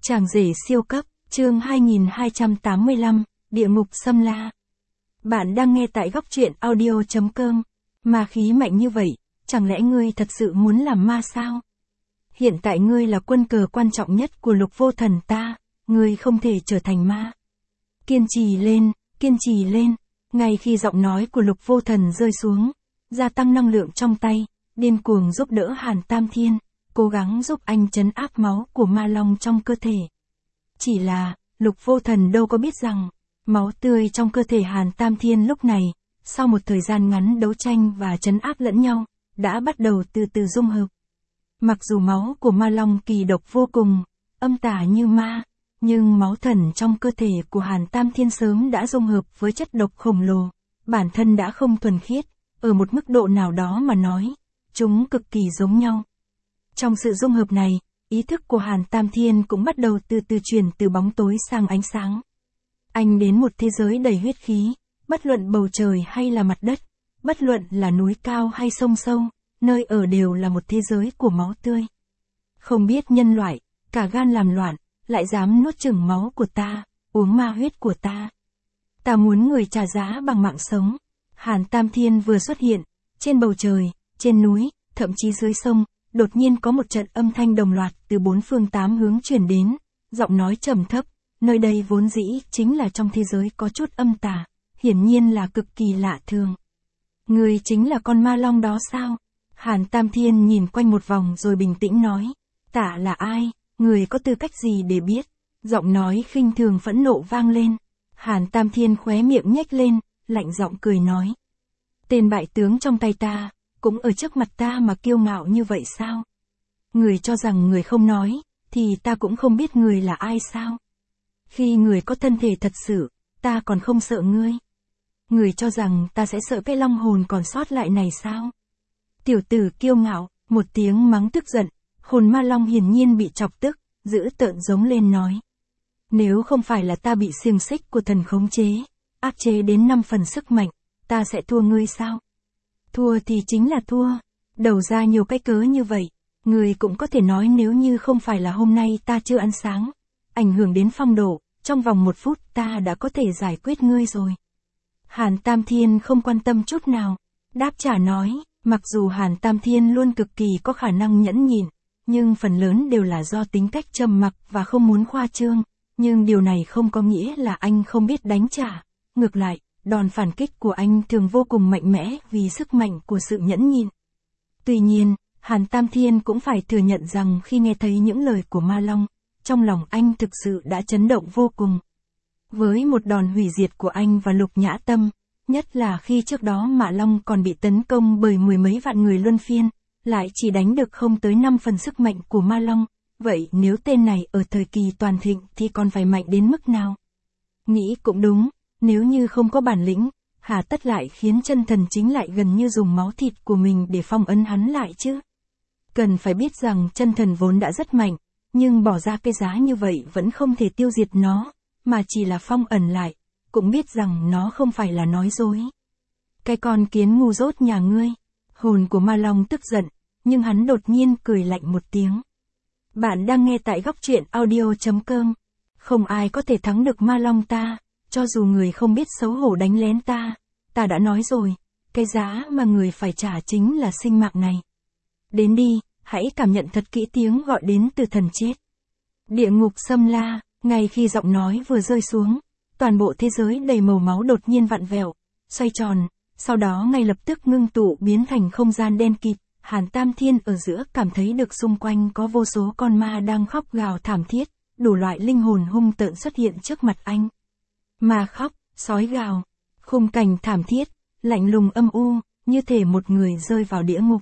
Chàng rể siêu cấp, chương 2285, địa ngục xâm la. Bạn đang nghe tại góc truyện audio.com. Ma khí mạnh như vậy, chẳng lẽ ngươi thật sự muốn làm ma sao? Hiện tại ngươi là quân cờ quan trọng nhất của Lục Vô Thần ta, ngươi không thể trở thành ma. Kiên trì lên, kiên trì lên. Ngay khi giọng nói của Lục Vô Thần rơi xuống, gia tăng năng lượng trong tay, điên cuồng giúp đỡ Hàn Tam Thiên, cố gắng giúp anh trấn áp máu của ma long trong cơ thể. Chỉ là, Lục Vô Thần đâu có biết rằng, máu tươi trong cơ thể Hàn Tam Thiên lúc này, sau một thời gian ngắn đấu tranh và trấn áp lẫn nhau, đã bắt đầu từ từ dung hợp. Mặc dù máu của ma long kỳ độc vô cùng, âm tà như ma, nhưng máu thần trong cơ thể của Hàn Tam Thiên sớm đã dung hợp với chất độc khổng lồ, bản thân đã không thuần khiết, ở một mức độ nào đó mà nói, chúng cực kỳ giống nhau. Trong sự dung hợp này, ý thức của Hàn Tam Thiên cũng bắt đầu từ từ chuyển từ bóng tối sang ánh sáng. Anh đến một thế giới đầy huyết khí, bất luận bầu trời hay là mặt đất, bất luận là núi cao hay sông sâu, nơi ở đều là một thế giới của máu tươi. Không biết nhân loại, cả gan làm loạn, lại dám nuốt chửng máu của ta, uống ma huyết của ta. Ta muốn người trả giá bằng mạng sống. Hàn Tam Thiên vừa xuất hiện, trên bầu trời, trên núi, thậm chí dưới sông, đột nhiên có một trận âm thanh đồng loạt từ bốn phương tám hướng truyền đến, giọng nói trầm thấp, nơi đây vốn dĩ chính là trong thế giới có chút âm tà, hiển nhiên là cực kỳ lạ thường. Người chính là con ma long đó sao? Hàn Tam Thiên nhìn quanh một vòng rồi bình tĩnh nói, ta là ai, người có tư cách gì để biết? Giọng nói khinh thường phẫn nộ vang lên. Hàn Tam Thiên khóe miệng nhếch lên, lạnh giọng cười nói, tên bại tướng trong tay ta, cũng ở trước mặt ta mà kiêu ngạo như vậy sao? Người cho rằng người không nói, thì ta cũng không biết người là ai sao? Khi người có thân thể thật sự, ta còn không sợ ngươi. Người cho rằng ta sẽ sợ cái long hồn còn sót lại này sao? Tiểu tử kiêu ngạo, một tiếng mắng tức giận, hồn ma long hiển nhiên bị chọc tức, dữ tợn giống lên nói. Nếu không phải là ta bị xiềng xích của thần khống chế, áp chế đến 5 phần sức mạnh, ta sẽ thua ngươi sao? Thua thì chính là thua, đầu ra nhiều cái cớ như vậy, người cũng có thể nói nếu như không phải là hôm nay ta chưa ăn sáng, ảnh hưởng đến phong độ, trong vòng 1 phút ta đã có thể giải quyết ngươi rồi. Hàn Tam Thiên không quan tâm chút nào, đáp trả nói, mặc dù Hàn Tam Thiên luôn cực kỳ có khả năng nhẫn nhịn, nhưng phần lớn đều là do tính cách trầm mặc và không muốn khoa trương, nhưng điều này không có nghĩa là anh không biết đánh trả, ngược lại, đòn phản kích của anh thường vô cùng mạnh mẽ vì sức mạnh của sự nhẫn nhịn. Tuy nhiên, Hàn Tam Thiên cũng phải thừa nhận rằng khi nghe thấy những lời của ma long, trong lòng anh thực sự đã chấn động vô cùng. Với một đòn hủy diệt của anh và Lục Nhã Tâm, nhất là khi trước đó Ma Long còn bị tấn công bởi 10 mấy vạn người luân phiên, lại chỉ đánh được không tới 5 phần sức mạnh của ma long, vậy nếu tên này ở thời kỳ toàn thịnh thì còn phải mạnh đến mức nào? Nghĩ cũng đúng, nếu như không có bản lĩnh, hà tất lại khiến chân thần chính lại gần như dùng máu thịt của mình để phong ấn hắn lại chứ? Cần phải biết rằng chân thần vốn đã rất mạnh, nhưng bỏ ra cái giá như vậy vẫn không thể tiêu diệt nó, mà chỉ là phong ẩn lại, cũng biết rằng nó không phải là nói dối. Cái con kiến ngu dốt nhà ngươi, hồn của ma long tức giận, nhưng hắn đột nhiên cười lạnh một tiếng. Bạn đang nghe tại góc truyện audio.com. Không ai có thể thắng được ma long ta, cho dù người không biết xấu hổ đánh lén ta đã nói rồi, cái giá mà người phải trả chính là sinh mạng này. Đến đi, hãy cảm nhận thật kỹ tiếng gọi đến từ thần chết. Địa ngục xâm la, ngay khi giọng nói vừa rơi xuống, toàn bộ thế giới đầy màu máu đột nhiên vặn vẹo, xoay tròn, sau đó ngay lập tức ngưng tụ biến thành không gian đen kịt. Hàn Tam Thiên ở giữa cảm thấy được xung quanh có vô số con ma đang khóc gào thảm thiết, đủ loại linh hồn hung tợn xuất hiện trước mặt anh. Ma khóc, sói gào, khung cảnh thảm thiết, lạnh lùng âm u, như thể một người rơi vào địa ngục.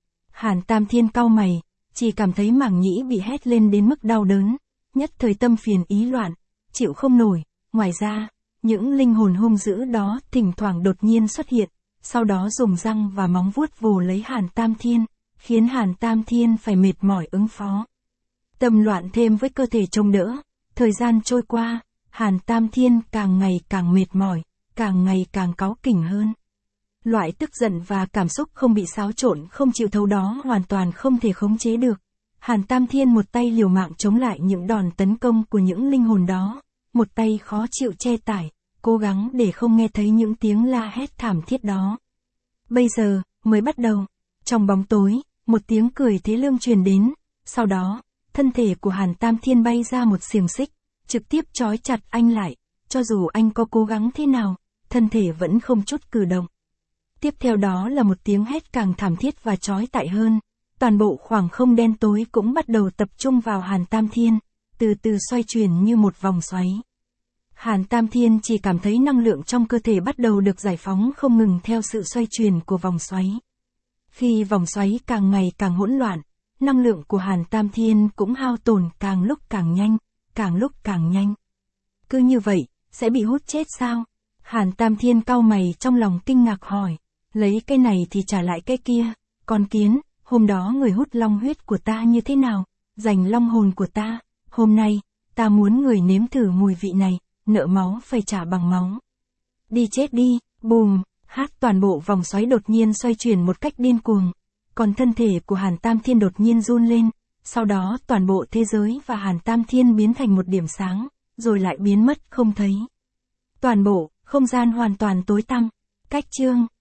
Hàn Tam Thiên cau mày, chỉ cảm thấy màng nhĩ bị hét lên đến mức đau đớn, nhất thời tâm phiền ý loạn, chịu không nổi. Ngoài ra, những linh hồn hung dữ đó thỉnh thoảng đột nhiên xuất hiện, sau đó dùng răng và móng vuốt vồ lấy Hàn Tam Thiên, khiến Hàn Tam Thiên phải mệt mỏi ứng phó. Tâm loạn thêm với cơ thể chống đỡ, thời gian trôi qua, Hàn Tam Thiên càng ngày càng mệt mỏi, càng ngày càng cáu kỉnh hơn. Loại tức giận và cảm xúc không bị xáo trộn không chịu thấu đó hoàn toàn không thể khống chế được. Hàn Tam Thiên một tay liều mạng chống lại những đòn tấn công của những linh hồn đó, một tay khó chịu che tải, cố gắng để không nghe thấy những tiếng la hét thảm thiết đó. Bây giờ, mới bắt đầu. Trong bóng tối, một tiếng cười thế lương truyền đến, sau đó, thân thể của Hàn Tam Thiên bay ra một xiềng xích, trực tiếp trói chặt anh lại, cho dù anh có cố gắng thế nào, thân thể vẫn không chút cử động. Tiếp theo đó là một tiếng hét càng thảm thiết và chói tai hơn, toàn bộ khoảng không đen tối cũng bắt đầu tập trung vào Hàn Tam Thiên, từ từ xoay chuyển như một vòng xoáy. Hàn Tam Thiên chỉ cảm thấy năng lượng trong cơ thể bắt đầu được giải phóng không ngừng theo sự xoay chuyển của vòng xoáy. Khi vòng xoáy càng ngày càng hỗn loạn, năng lượng của Hàn Tam Thiên cũng hao tổn càng lúc càng nhanh, càng lúc càng nhanh. Cứ như vậy, sẽ bị hút chết sao? Hàn Tam Thiên cau mày trong lòng kinh ngạc hỏi, lấy cái này thì trả lại cái kia, con kiến, hôm đó người hút long huyết của ta như thế nào, giành long hồn của ta, hôm nay, ta muốn người nếm thử mùi vị này, nợ máu phải trả bằng máu. Đi chết đi, bùm, toàn bộ vòng xoáy đột nhiên xoay chuyển một cách điên cuồng, còn thân thể của Hàn Tam Thiên đột nhiên run lên, sau đó toàn bộ thế giới và Hàn Tam Thiên biến thành một điểm sáng, rồi lại biến mất không thấy. Toàn bộ, không gian hoàn toàn tối tăm. Cách chương